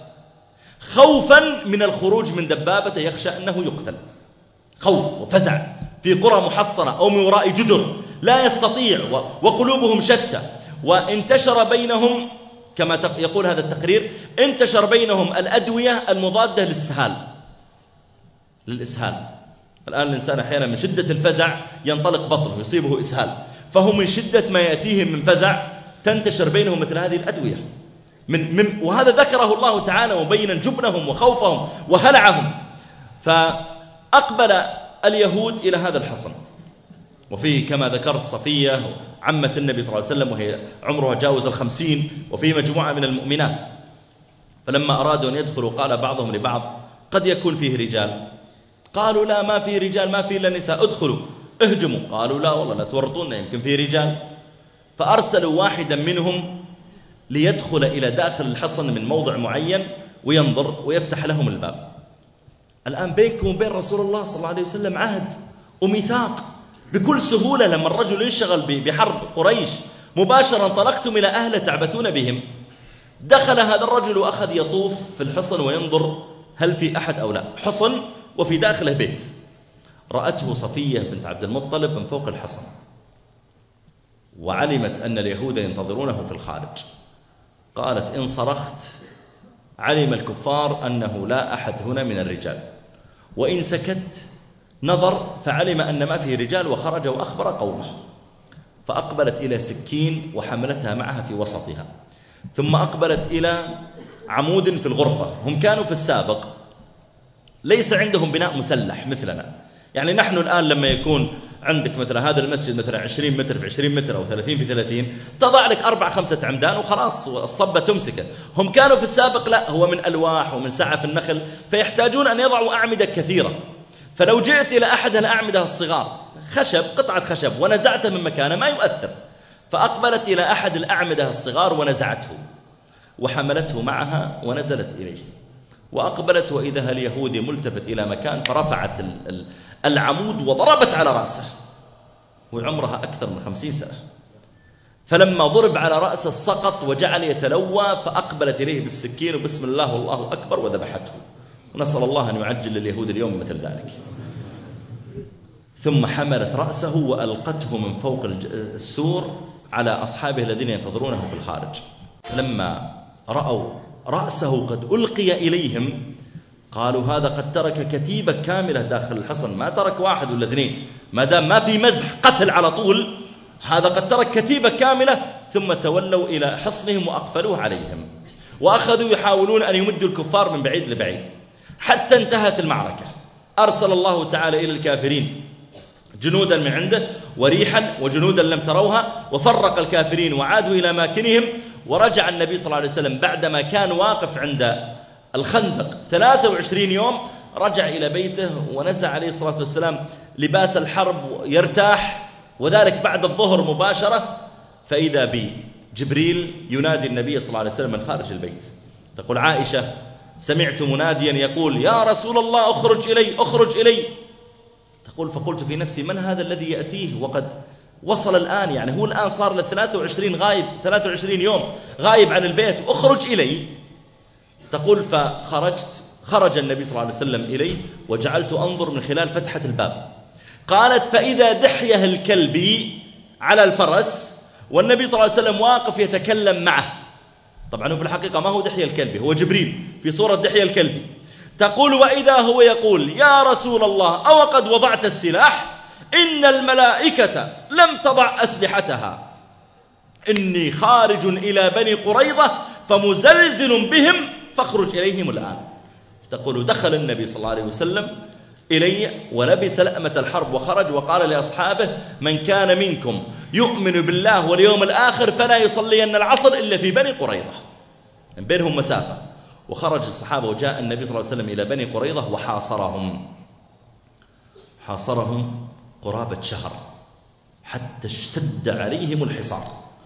خوفا من الخروج من دبابته، يخشى أنه يقتل. خوف وفزع في قرى محصنة أو من وراء جدر لا يستطيع، وقلوبهم شتى. وانتشر بينهم كما يقول هذا التقرير، انتشر بينهم الأدوية المضادة للسهال، للإسهال. الآن الإنسان أحيانا من شدة الفزع ينطلق بطنه يصيبه إسهال، فهم من شدة ما يأتيهم من فزع تنتشر بينهم مثل هذه الأدوية من من وهذا ذكره الله تعالى مبينا جبنهم وخوفهم وهلعهم. فأقبل اليهود إلى هذا الحصن، وفيه كما ذكرت صفية عمة النبي صلى الله عليه وسلم وهي عمرها جاوز الخمسين، وفيه مجموعة من المؤمنات. فلما أرادوا أن يدخلوا قال بعضهم لبعض قد يكون فيه رجال. قالوا لا، ما فيه رجال، ما فيه إلا نساء، ادخلوا اهجموا. قالوا لا والله لا تورطونا، يمكن فيه رجال. فأرسلوا واحدا منهم ليدخل إلى داخل الحصن من موضع معين وينظر ويفتح لهم الباب. الآن بينكم وبين رسول الله صلى الله عليه وسلم عهد وميثاق، بكل سهولة لما الرجل ينشغل بحرب قريش مباشرة انطلقتم إلى أهله تعبثون بهم. دخل هذا الرجل وأخذ يطوف في الحصن وينظر هل في أحد أو لا. حصن وفي داخله بيت. رأته صفية بنت عبد المطلب من فوق الحصن، وعلمت أن اليهود ينتظرونه في الخارج. قالت إن صرخت علم الكفار أنه لا أحد هنا من الرجال، وإن سكت نظر فعلم أن ما فيه رجال وخرج وأخبر قومه. فأقبلت إلى سكين وحملتها معها في وسطها، ثم أقبلت إلى عمود في الغرفة. هم كانوا في السابق ليس عندهم بناء مسلح مثلنا، يعني نحن الآن لما يكون عندك مثلا هذا المسجد مثلا عشرين متر في عشرين متر أو ثلاثين في ثلاثين تضع لك أربع خمسة عمدان وخلاص الصبة تمسكه. هم كانوا في السابق لا، هو من ألواح ومن سعف النخل، فيحتاجون أن يضعوا أعمدة كثيرة. فلو جئت إلى أحد الأعمدة الصغار خشب، قطعة خشب، ونزعته من مكانه ما يؤثر. فأقبلت إلى أحد الأعمدة الصغار ونزعته وحملته معها ونزلت إليه. وأقبلت وإذا اليهودي ملتفت إلى مكان، فرفعت العمود وضربت على رأسه، وعمرها أكثر من خمسين سنة. فلما ضرب على رأسه سقط وجعل يتلوى، فأقبلت إليه بالسكين وبسم الله والله أكبر وذبحته. ونسأل الله أن يعجل لليهود اليوم مثل ذلك. ثم حملت رأسه وألقته من فوق السور على أصحابه الذين ينتظرونه في الخارج. لما رأوا رأسه قد ألقي إليهم قالوا هذا قد ترك كتيبة كاملة داخل الحصن، ما ترك واحد ولا اثنين، ما دام ما في مزح قتل على طول، هذا قد ترك كتيبة كاملة. ثم تولوا إلى حصنهم وأقفلوه عليهم، وأخذوا يحاولون أن يمدوا الكفار من بعيد لبعيد حتى انتهت المعركة. أرسل الله تعالى إلى الكافرين جنودا من عنده وريحا وجنودا لم تروها، وفرق الكافرين وعادوا إلى أماكنهم. ورجع النبي صلى الله عليه وسلم بعدما كان واقف عند الخندق ثلاثة وعشرين يوم، رجع إلى بيته ونزع عليه الصلاة والسلام لباس الحرب يرتاح، وذلك بعد الظهر مباشرة، فإذا بي جبريل ينادي النبي صلى الله عليه وسلم من خارج البيت. تقول عائشة: سمعت مناديا يقول: يا رسول الله اخرج إلي اخرج إلي. تقول: فقلت في نفسي: من هذا الذي يأتيه وقد وصل الآن؟ يعني هو الآن صار له ثلاثة وعشرين غايب، ثلاثة وعشرين يوم غايب عن البيت، اخرج إلي. تقول: فخرجت خرج النبي صلى الله عليه وسلم إلي وجعلت أنظر من خلال فتحة الباب. قالت: فإذا دحية الكلبي على الفرس والنبي صلى الله عليه وسلم واقف يتكلم معه. طبعا هو في الحقيقة ما هو دحية الكلبي، هو جبريل في صورة دحية الكلبي. تقول: وإذا هو يقول: يا رسول الله أو قد وضعت السلاح؟ إن الملائكة لم تضع أسلحتها، إني خارج إلى بني قريظة فمزلزل بهم فاخرج إليهم الآن. تقول: دخل النبي صلى الله عليه وسلم إلي ولبس لأمة الحرب وخرج وقال لأصحابه: من كان منكم يؤمن بالله واليوم الآخر فلا يصلين العصر إلا في بني قريظة، من بينهم مسافة. وخرج الصحابة وجاء النبي صلى الله عليه وسلم إلى بني قريظة وحاصرهم حاصرهم قرابة شهر حتى اشتد عليهم الحصار.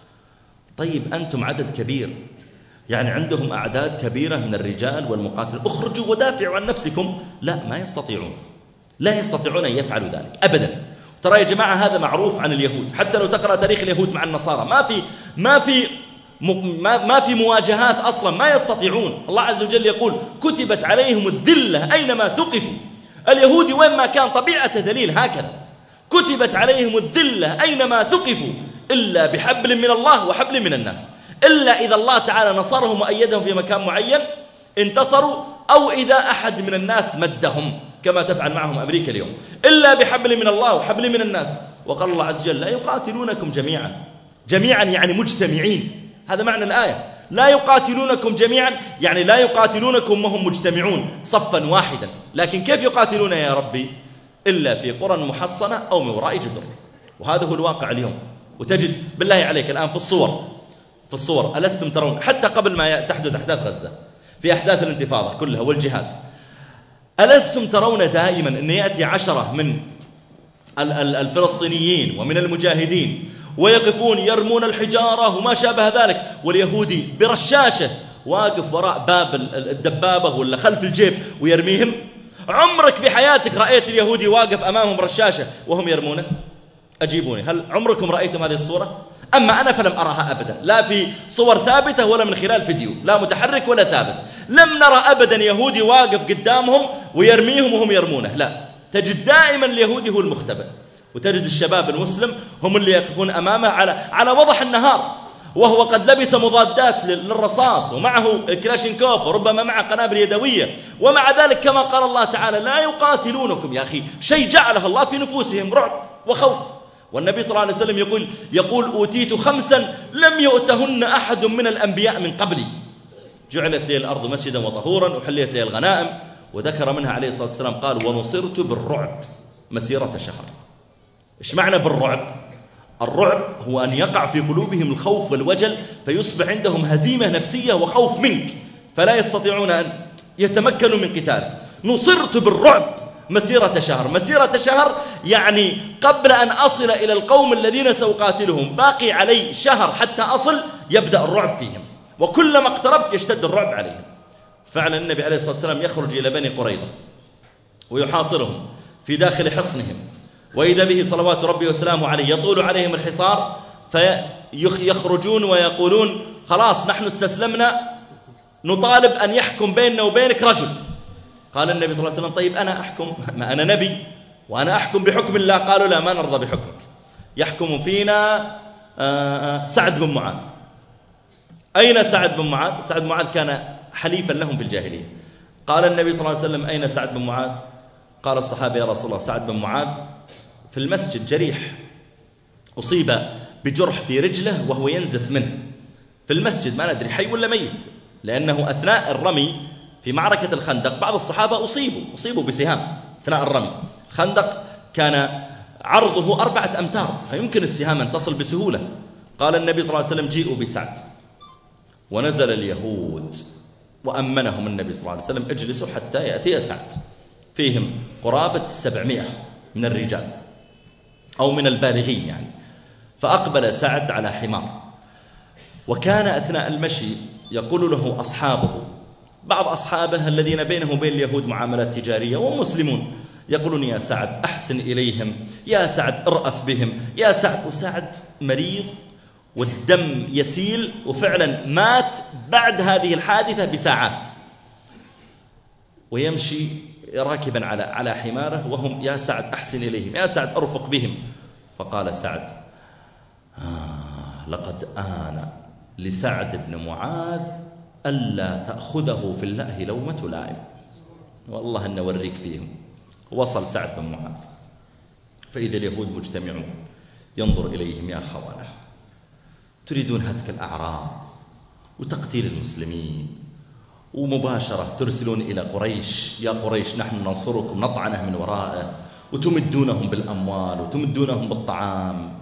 طيب أنتم عدد كبير، يعني عندهم أعداد كبيرة من الرجال والمقاتل، اخرجوا ودافعوا عن نفسكم. لا، ما يستطيعون، لا يستطيعون أن يفعلوا ذلك أبدا. ترى يا جماعة هذا معروف عن اليهود، حتى لو تقرأ تاريخ اليهود مع النصارى ما في ما في ما, ما في مواجهات أصلا، ما يستطيعون. الله عز وجل يقول: كتبت عليهم الذلة أينما ثقفوا. اليهود وين ما كان طبيعة ذليل هكذا، كتبت عليهم الذلة أينما ثقفوا إلا بحبل من الله وحبل من الناس. إلا إذا الله تعالى نصرهم وأيدهم في مكان معين انتصروا، أو إذا أحد من الناس مدهم كما تفعل معهم أمريكا اليوم، إلا بحبل من الله وحبل من الناس. وقال الله عز وجل: لا يقاتلونكم جميعا. جميعا يعني مجتمعين، هذا معنى الآية. لا يقاتلونكم جميعا يعني لا يقاتلونكم وهم مجتمعون صفا واحدا. لكن كيف يقاتلون يا ربي؟ إلا في قرى محصنة أو من وراء جدر. وهذا هو الواقع اليوم. وتجد بالله عليك الآن في الصور في الصور ألستم ترون، حتى قبل ما تحدث أحداث غزة، في أحداث الانتفاضة كلها والجهاد، ألستم ترون دائما أن يأتي عشرة من الفلسطينيين ومن المجاهدين ويقفون يرمون الحجارة وما شابه ذلك، واليهودي برشاشة واقف وراء باب الدبابة ولا خلف الجيب ويرميهم؟ عمرك في حياتك رأيت اليهودي واقف أمامهم رشاشة وهم يرمونه؟ أجيبوني، هل عمركم رأيتم هذه الصورة؟ أما أنا فلم أرها أبدا، لا في صور ثابتة ولا من خلال فيديو، لا متحرك ولا ثابت. لم نرى أبدا يهودي واقف قدامهم ويرميهم وهم يرمونه، لا. تجد دائما اليهودي هو المختبئ، وتجد الشباب المسلم هم اللي يقفون أمامه على على وضح النهار، وهو قد لبس مضادات للرصاص ومعه كلاشينكوف وربما معه قنابل يدوية، ومع ذلك كما قال الله تعالى: لا يقاتلونكم. يا أخي شيء جعله الله في نفوسهم رعب وخوف. والنبي صلى الله عليه وسلم يقول يقول أوتيت خمسا لم يؤتهن أحد من الأنبياء من قبلي: جعلت لي الأرض مسجدا وطهورا وحليت لي الغنائم. وذكر منها عليه الصلاة والسلام قال: ونصرت بالرعب مسيرة شهر. إيش معنى بالرعب؟ الرعب هو أن يقع في قلوبهم الخوف والوجل، فيصبح عندهم هزيمة نفسية وخوف منك، فلا يستطيعون أن يتمكنوا من قتالك. نصرت بالرعب مسيرة شهر. مسيرة شهر يعني قبل أن أصل إلى القوم الذين سأقاتلهم باقي علي شهر حتى أصل، يبدأ الرعب فيهم، وكلما اقتربت يشتد الرعب عليهم. فعلا النبي عليه الصلاة والسلام يخرج إلى بني قريظة ويحاصرهم في داخل حصنهم، وإذا به صلوات ربي وسلامه عليه يطول عليهم الحصار، فيخرجون ويقولون: خلاص نحن استسلمنا، نطالب أن يحكم بيننا وبينك رجل. قال النبي صلى الله عليه وسلم: طيب أنا أحكم، ما أنا نبي وأنا أحكم بحكم الله. قالوا: لا، ما نرضى بحكمك، يحكم فينا سعد بن معاذ. أين سعد بن معاذ؟ سعد بن معاذ كان حليفا لهم في الجاهلية. قال النبي صلى الله عليه وسلم: أين سعد بن معاذ؟ قال الصحابة: يا رسول الله سعد بن معاذ في المسجد جريح، أصيب بجرح في رجله وهو ينزف منه في المسجد، ما ندري حي ولا ميت، لأنه أثناء الرمي في معركة الخندق بعض الصحابة أصيبوا أصيبوا بسهام أثناء الرمي. الخندق كان عرضه أربعة أمتار، فيمكن السهام أن تصل بسهولة. قال النبي صلى الله عليه وسلم: جيئوا بسعد. ونزل اليهود وأمنهم النبي صلى الله عليه وسلم: اجلسوا حتى يأتي سعد. فيهم قرابة السبعمائة من الرجال أو من البالغين يعني. فأقبل سعد على حمار، وكان أثناء المشي يقول له أصحابه، بعض أصحابه الذين بينه وبين اليهود معاملات تجارية ومسلمون، يقولون: يا سعد أحسن إليهم، يا سعد ارأف بهم، يا سعد. وسعد مريض والدم يسيل، وفعلا مات بعد هذه الحادثة بساعات، ويمشي راكبا على على حماره، وهم: يا سعد أحسن إليهم، يا سعد أرفق بهم. فقال سعد: آه لقد آن لسعد بن معاذ ألا تأخذه في الله لومة لائم. والله أن نوريك فيهم. وصل سعد بن معاذ، فإذا اليهود مجتمعون، ينظر إليهم: يا خونة، تريدون هتك الأعراض وتقتيل المسلمين، ومباشرة ترسلون إلى قريش: يا قريش نحن ننصركم، نطعنه من ورائه، وتمدونهم بالأموال وتمدونهم بالطعام.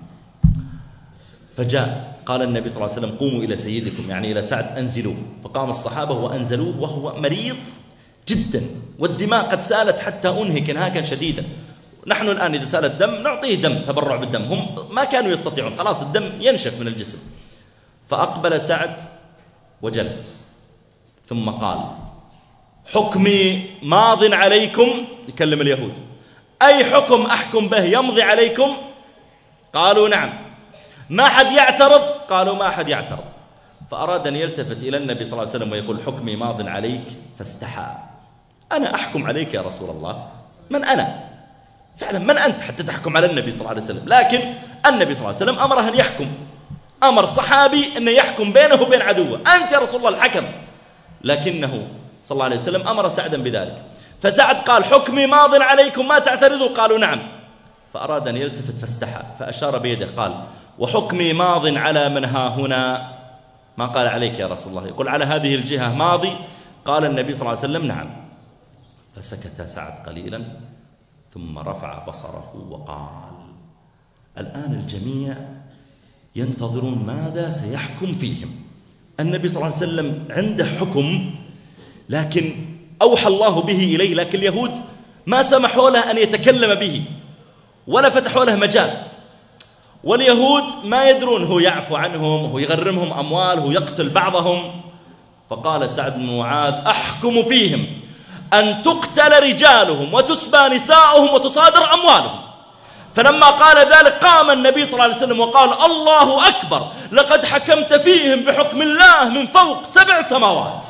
فجاء قال النبي صلى الله عليه وسلم: قوموا إلى سيدكم، يعني إلى سعد، أنزلوه. فقام الصحابة وأنزلوه وهو مريض جدا، والدماء قد سالت حتى أنهك انهاكا شديدا. نحن الآن إذا سال الدم نعطيه دم، تبرع بالدم، هم ما كانوا يستطيعون، خلاص الدم ينشف من الجسم. فأقبل سعد وجلس، ثم قال: حكمي ماض عليكم. يكلم اليهود: أي حكم أحكم به يمضي عليكم؟ قالوا: نعم. ما حد يعترض؟ قالوا: ما حد يعترض. فأراد أن يلتفت إلى النبي صلى الله عليه وسلم ويقول: حكمي ماض عليك، فاستحى: أنا أحكم عليك يا رسول الله؟ من أنا؟ فعلا من أنت حتى تحكم على النبي صلى الله عليه وسلم؟ لكن النبي صلى الله عليه وسلم أمره أن يحكم، أمر صحابي أن يحكم بينه وبين عدوه، أنت يا رسول الله الحكم. لكنه صلى الله عليه وسلم أمر سعدا بذلك. فسعد قال: حكمي ماض عليكم، ما تعترضوا؟ قالوا: نعم. فأراد أن يلتفت فاستحى، فأشار بيده قال: وحكمي ماض على من ها هنا. ما قال عليك يا رسول الله، يقول على هذه الجهة ماضي. قال النبي صلى الله عليه وسلم: نعم. فسكت سعد قليلا، ثم رفع بصره وقال: الآن الجميع ينتظرون ماذا سيحكم فيهم. النبي صلى الله عليه وسلم عنده حكم، لكن أوحى الله به إليه، لكن اليهود ما سمحوا له أن يتكلم به ولا فتحوا له مجال. واليهود ما يدرون، هو يعفو عنهم، هو يغرمهم أموال، هو يقتل بعضهم. فقال سعد بن معاذ: أحكم فيهم أن تقتل رجالهم وتسبى نساؤهم وتصادر أموالهم. فلما قال ذلك قام النبي صلى الله عليه وسلم وقال: الله أكبر، لقد حكمت فيهم بحكم الله من فوق سبع سماوات.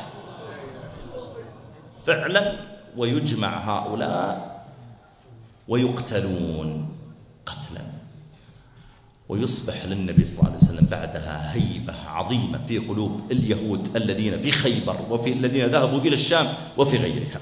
فعلا، ويجمع هؤلاء ويقتلون قتلا، ويصبح للنبي صلى الله عليه وسلم بعدها هيبة عظيمة في قلوب اليهود الذين في خيبر وفي الذين ذهبوا إلى الشام وفي غيرها.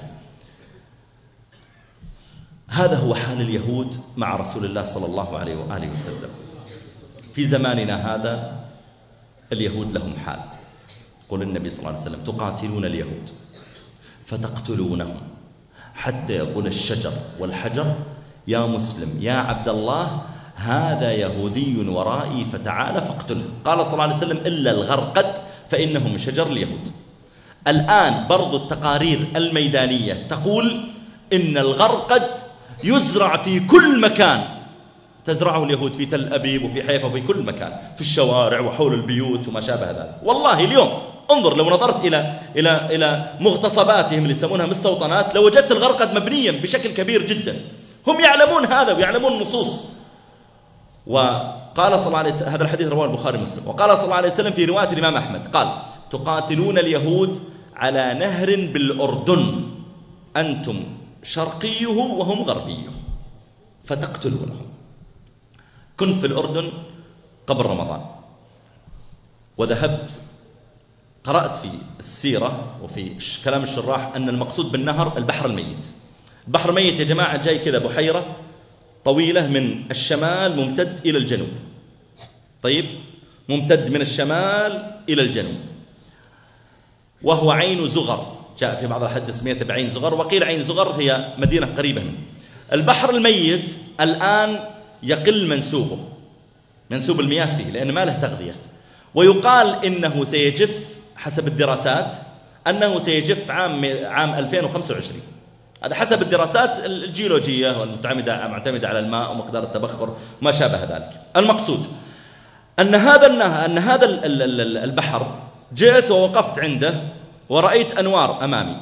هذا هو حال اليهود مع رسول الله صلى الله عليه وآله وسلم. في زماننا هذا اليهود لهم حال. قل النبي صلى الله عليه وسلم: تقاتلون اليهود فتقتلونهم حتى يقول الشجر والحجر: يا مسلم يا عبد الله، هذا يهودي ورائي فتعال فاقتله. قال صلى الله عليه وسلم: إلا الغرقد فإنه من شجر اليهود. الآن برضو التقارير الميدانية تقول إن الغرقد يزرع في كل مكان، تزرعه اليهود في تل أبيب وفي حيفا وفي كل مكان، في الشوارع وحول البيوت وما شابه ذلك. والله اليوم انظر، لو نظرت إلى إلى إلى مغتصباتهم اللي يسمونها مستوطنات، لو وجدت الغرقد مبنيا بشكل كبير جدا. هم يعلمون هذا ويعلمون النصوص. وقال صلى الله عليه وسلم، هذا الحديث رواه البخاري ومسلم، وقال صلى الله عليه وسلم في رواية الإمام أحمد قال: تقاتلون اليهود على نهر بالأردن، أنتم شرقيه وهم غربيه، فتقتلونهم. كنت في الأردن قبل رمضان، وذهبت قرأت في السيرة وفي كلام الشراح أن المقصود بالنهر البحر الميت. البحر الميت يا جماعة جاي كذا بحيرة طويلة من الشمال ممتد إلى الجنوب، طيب ممتد من الشمال إلى الجنوب، وهو عين زغر، جاء في بعض الحديث سميته بعين زغر، وقيل عين زغر هي مدينة قريبة منه. البحر الميت الآن يقل منسوبه، منسوب المياه فيه، لأن ما له تغذية، ويقال إنه سيجف حسب الدراسات أنه سيجف عام عام ألفين وخمسة وعشرين. هذا حسب الدراسات الجيولوجية والمعتمدة معتمدة على الماء ومقدار التبخر وما شابه ذلك. المقصود أن هذا أن هذا البحر جئت ووقفت عنده ورأيت أنوار أمامي،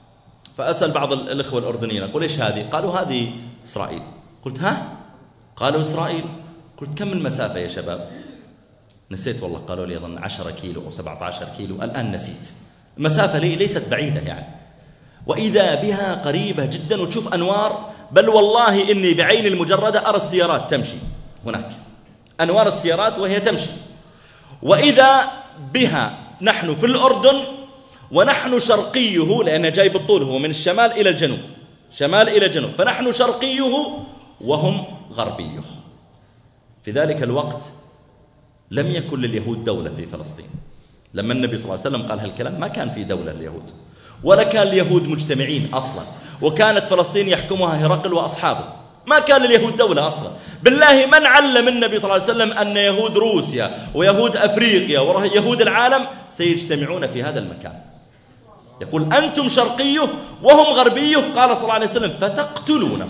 فأسأل بعض الإخوة الأردنيين أقول إيش هذه؟ قالوا هذه إسرائيل. قلت ها؟ قالوا إسرائيل. قلت كم المسافة يا شباب؟ نسيت والله، قالوا لي أظن عشرة كيلو أو سبعة عشر كيلو، الآن نسيت. المسافة لي ليست بعيدة يعني، وإذا بها قريبة جدا وتشوف أنوار، بل والله إني بعين المجردة أرى السيارات تمشي هناك، أنوار السيارات وهي تمشي. وإذا بها نحن في الأردن ونحن شرقيه، لأنه جاي بالطول، هو من الشمال إلى الجنوب، شمال إلى جنوب، فنحن شرقيه وهم غربيه. في ذلك الوقت لم يكن لليهود دولة في فلسطين. لما النبي صلى الله عليه وسلم قال هالكلام ما كان في دولة لليهود، ولا كان اليهود مجتمعين أصلا، وكانت فلسطين يحكمها هرقل وأصحابه، ما كان لليهود دولة أصلا. بالله من علم النبي صلى الله عليه وسلم أن يهود روسيا ويهود أفريقيا ويهود العالم سيجتمعون في هذا المكان؟ يقول أنتم شرقيه وهم غربيه، قال صلى الله عليه وسلم فتقتلونه،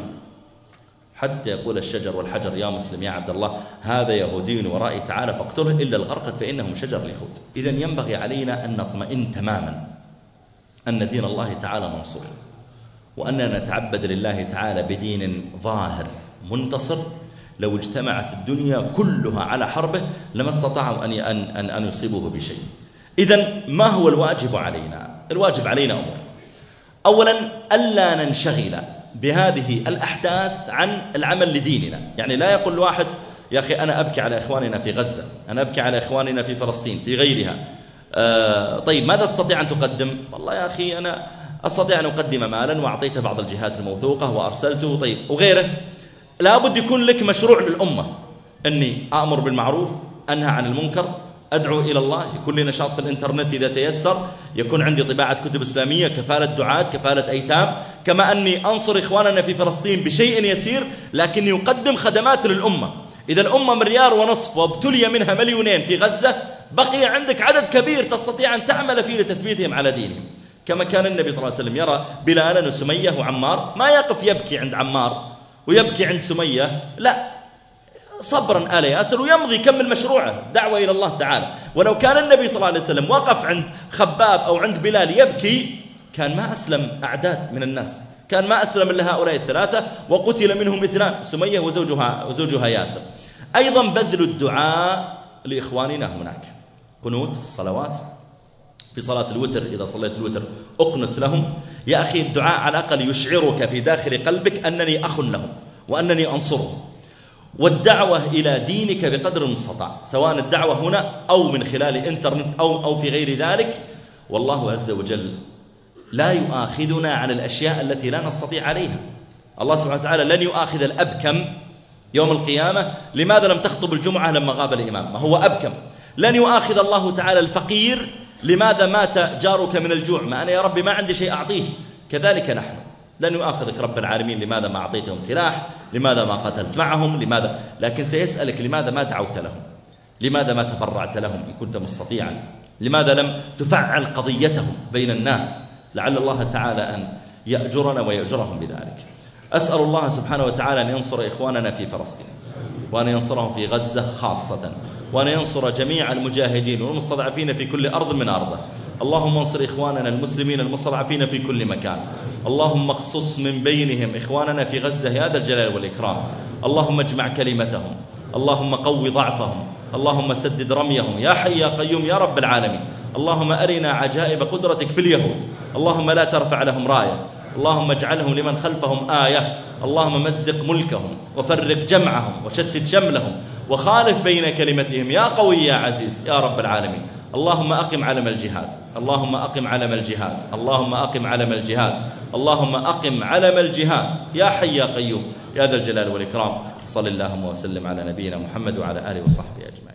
حتى يقول الشجر والحجر يا مسلم يا عبد الله هذا يهودي ورائي تعالى فاقتله إلا الغرقد فإنهم شجر اليهود. إذن ينبغي علينا أن نطمئن تماما أن دين الله تعالى منصور، وأننا نتعبد لله تعالى بدين ظاهر منتصر. لو اجتمعت الدنيا كلها على حربه لما استطاعوا أن أن أن يصيبوه بشيء. إذن ما هو الواجب علينا؟ الواجب علينا أمور. أولا ألا ننشغل بهذه الأحداث عن العمل لديننا. يعني لا يقول الواحد يا أخي أنا أبكي على إخواننا في غزة، أنا أبكي على إخواننا في فلسطين في غيرها، آه طيب ماذا تستطيع أن تقدم؟ والله يا أخي أنا أستطيع أن أقدم مالا وأعطيته بعض الجهات الموثوقة وأرسلته، طيب وغيره. لابد يكون لك مشروع للأمة، أني أأمر بالمعروف أنهى عن المنكر، أدعو إلى الله، يكون لي نشاط في الإنترنت إذا تيسر، يكون عندي طباعة كتب إسلامية، كفالة دعاة، كفالة أيتام، كما أني أنصر إخواننا في فلسطين بشيء يسير لكن يقدم خدمات للأمة. إذا الأمة مليار ونصف وابتلي منها مليونين في غزة، بقي عندك عدد كبير تستطيع أن تعمل فيه لتثبيتهم على دينهم. كما كان النبي صلى الله عليه وسلم يرى بلالا وسمية وعمار، ما يقف يبكي عند عمار ويبكي عند سمية، لا، صبرا آل ياسر ويمضي يكمل مشروعه دعوة إلى الله تعالى. ولو كان النبي صلى الله عليه وسلم وقف عند خباب أو عند بلال يبكي كان ما أسلم أعداد من الناس، كان ما أسلم إلا هؤلاء الثلاثة وقتل منهم اثنان، سمية وزوجها, وزوجها ياسر. أيضا بذل الدعاء لإخواننا هناك، قنوت في الصلوات، في صلاة الوتر إذا صليت الوتر أقنت لهم. يا أخي الدعاء على الأقل يشعرك في داخل قلبك أنني أخ لهم وأنني أنصرهم. والدعوة إلى دينك بقدر المستطاع، سواء الدعوة هنا أو من خلال إنترنت أو, أو في غير ذلك. والله عز وجل لا يؤاخذنا عن الأشياء التي لا نستطيع عليها. الله سبحانه وتعالى لن يؤاخذ الأبكم يوم القيامة لماذا لم تخطب الجمعة لما غاب الإمام، ما هو أبكم. لن يؤاخذ الله تعالى الفقير لماذا مات جارك من الجوع، ما أنا يا ربي ما عندي شيء أعطيه. كذلك نحن لن يؤاخذك رب العالمين لماذا ما أعطيتهم سلاح، لماذا ما قتلت معهم، لماذا، لكن سيسألك لماذا ما دعوت لهم، لماذا ما تبرعت لهم إن كنت مستطيعا، لماذا لم تفعل قضيتهم بين الناس، لعل الله تعالى أن يأجرنا ويأجرهم بذلك. أسأل الله سبحانه وتعالى أن ينصر إخواننا في فلسطين، وأن ينصرهم في غزة خاصة، وأن ينصر جميع المجاهدين والمستضعفين في كل أرض من أرضه. اللهم انصر إخواننا المسلمين المستضعفين في كل مكان، اللهم اخصص من بينهم إخواننا في غزة يا ذا الجلال والإكرام. اللهم اجمع كلمتهم، اللهم قوي ضعفهم، اللهم سدد رميهم يا حي يا قيوم يا رب العالمين. اللهم أرنا عجائب قدرتك في اليهود، اللهم لا ترفع لهم راية، اللهم اجعلهم لمن خلفهم آية. اللهم مزق ملكهم وفرق جمعهم وشتت شملهم وخالف بين كلمتهم يا قوي يا عزيز يا رب العالمين. اللهم أقم علم الجهاد، اللهم أقم علم الجهاد، اللهم أقم علم الجهاد، اللهم أقم علم الجهاد يا حي يا قيوم يا ذا الجلال والإكرام. صلى اللهم وسلم على نبينا محمد وعلى آله وصحبه أجمعين.